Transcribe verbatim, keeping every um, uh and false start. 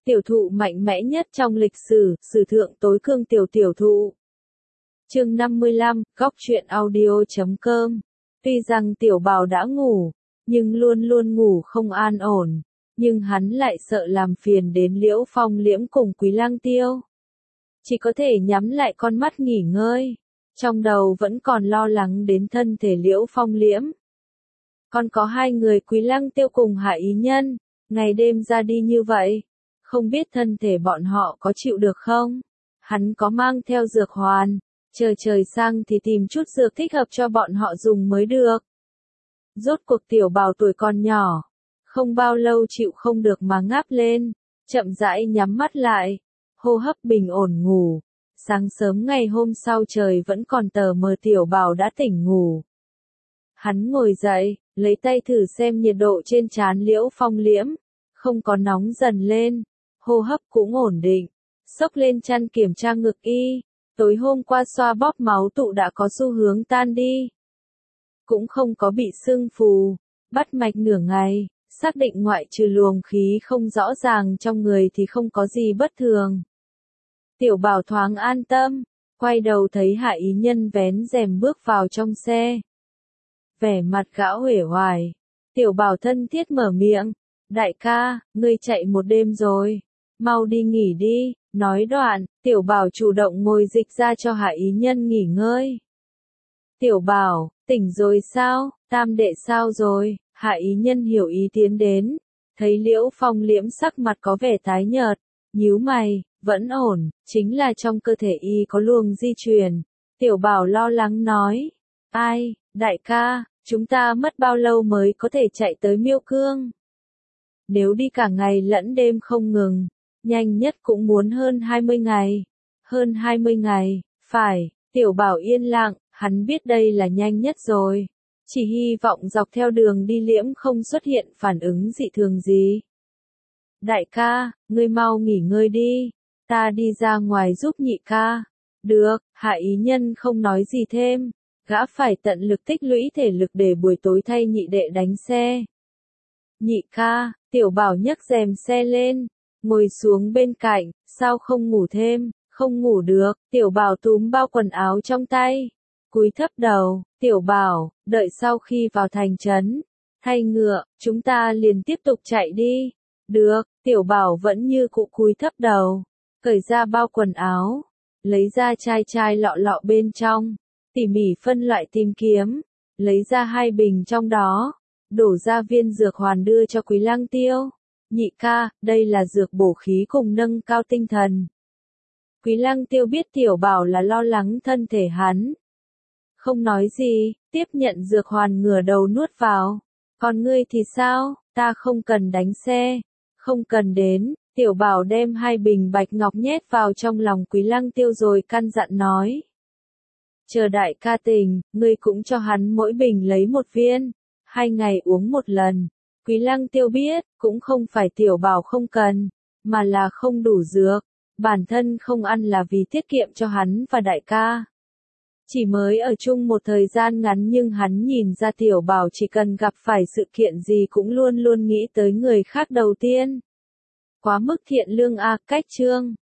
tiểu thụ mạnh mẽ nhất trong lịch sử, sử thượng tối cương tiểu tiểu thụ. Chương năm mươi lăm, góc truyện audio chấm com. Tuy rằng tiểu bảo đã ngủ, nhưng luôn luôn ngủ không an ổn, nhưng hắn lại sợ làm phiền đến Liễu Phong Liễm cùng Quý Lăng Tiêu. Chỉ có thể nhắm lại con mắt nghỉ ngơi, trong đầu vẫn còn lo lắng đến thân thể Liễu Phong Liễm. Còn có hai người Quý Lăng Tiêu cùng Hạ Ý Nhân, ngày đêm ra đi như vậy, không biết thân thể bọn họ có chịu được không? Hắn có mang theo dược hoàn, chờ trời sang thì tìm chút dược thích hợp cho bọn họ dùng mới được. Rốt cuộc tiểu bảo tuổi còn nhỏ, không bao lâu chịu không được mà ngáp lên, chậm rãi nhắm mắt lại, hô hấp bình ổn ngủ. Sáng sớm ngày hôm sau trời vẫn còn tờ mờ, tiểu bảo đã tỉnh ngủ. Hắn ngồi dậy, lấy tay thử xem nhiệt độ trên trán Liễu Phong Liễm, không có nóng dần lên, hô hấp cũng ổn định, xốc lên chăn kiểm tra ngực y, tối hôm qua xoa bóp máu tụ đã có xu hướng tan đi. Cũng không có bị sưng phù, bắt mạch nửa ngày, xác định ngoại trừ luồng khí không rõ ràng trong người thì không có gì bất thường. Tiểu bảo thoáng an tâm, quay đầu thấy Hạ Ý Nhân vén rèm bước vào trong xe. Vẻ mặt gã uể oải, tiểu bảo thân thiết mở miệng, đại ca, ngươi chạy một đêm rồi, mau đi nghỉ đi, nói đoạn, tiểu bảo chủ động ngồi dịch ra cho Hạ Ý Nhân nghỉ ngơi. Tiểu bảo, tỉnh rồi sao, tam đệ sao rồi, Hạ Ý Nhân hiểu ý tiến đến, thấy Liễu Phong Liễm sắc mặt có vẻ tái nhợt, nhíu mày, vẫn ổn, chính là trong cơ thể y có luồng di truyền. Tiểu bảo lo lắng nói, ai, đại ca, chúng ta mất bao lâu mới có thể chạy tới Miêu Cương? Nếu đi cả ngày lẫn đêm không ngừng, nhanh nhất cũng muốn hơn hai mươi ngày. Hơn hai mươi ngày, phải, tiểu bảo yên lặng, hắn biết đây là nhanh nhất rồi. Chỉ hy vọng dọc theo đường đi Liễm không xuất hiện phản ứng dị thường gì. Đại ca, ngươi mau nghỉ ngơi đi, ta đi ra ngoài giúp nhị ca. Được, Hạ Ý Nhân không nói gì thêm, gã phải tận lực tích lũy thể lực để buổi tối thay nhị đệ đánh xe. Nhị ca, tiểu bảo nhấc rèm xe lên, ngồi xuống bên cạnh, sao không ngủ thêm? Không ngủ được, tiểu bảo túm bao quần áo trong tay, cúi thấp đầu, tiểu bảo, đợi sau khi vào thành trấn, thay ngựa, chúng ta liền tiếp tục chạy đi. Được, tiểu bảo vẫn như cũ cúi thấp đầu, cởi ra bao quần áo, lấy ra chai chai lọ lọ bên trong, tỉ mỉ phân loại tìm kiếm, lấy ra hai bình trong đó, đổ ra viên dược hoàn đưa cho Quý Lăng Tiêu. Nhị ca, đây là dược bổ khí cùng nâng cao tinh thần. Quý Lăng Tiêu biết tiểu bảo là lo lắng thân thể hắn. Không nói gì, tiếp nhận dược hoàn ngửa đầu nuốt vào. Còn ngươi thì sao, ta không cần đánh xe. Không cần đến, tiểu bảo đem hai bình bạch ngọc nhét vào trong lòng Quý Lăng Tiêu rồi căn dặn nói. Chờ đại ca tỉnh, ngươi cũng cho hắn mỗi bình lấy một viên, hai ngày uống một lần. Quý Lăng Tiêu biết, cũng không phải tiểu bảo không cần, mà là không đủ dược. Bản thân không ăn là vì tiết kiệm cho hắn và đại ca. Chỉ mới ở chung một thời gian ngắn nhưng hắn nhìn ra tiểu bảo chỉ cần gặp phải sự kiện gì cũng luôn luôn nghĩ tới người khác đầu tiên. Quá mức thiện lương a, cách chương.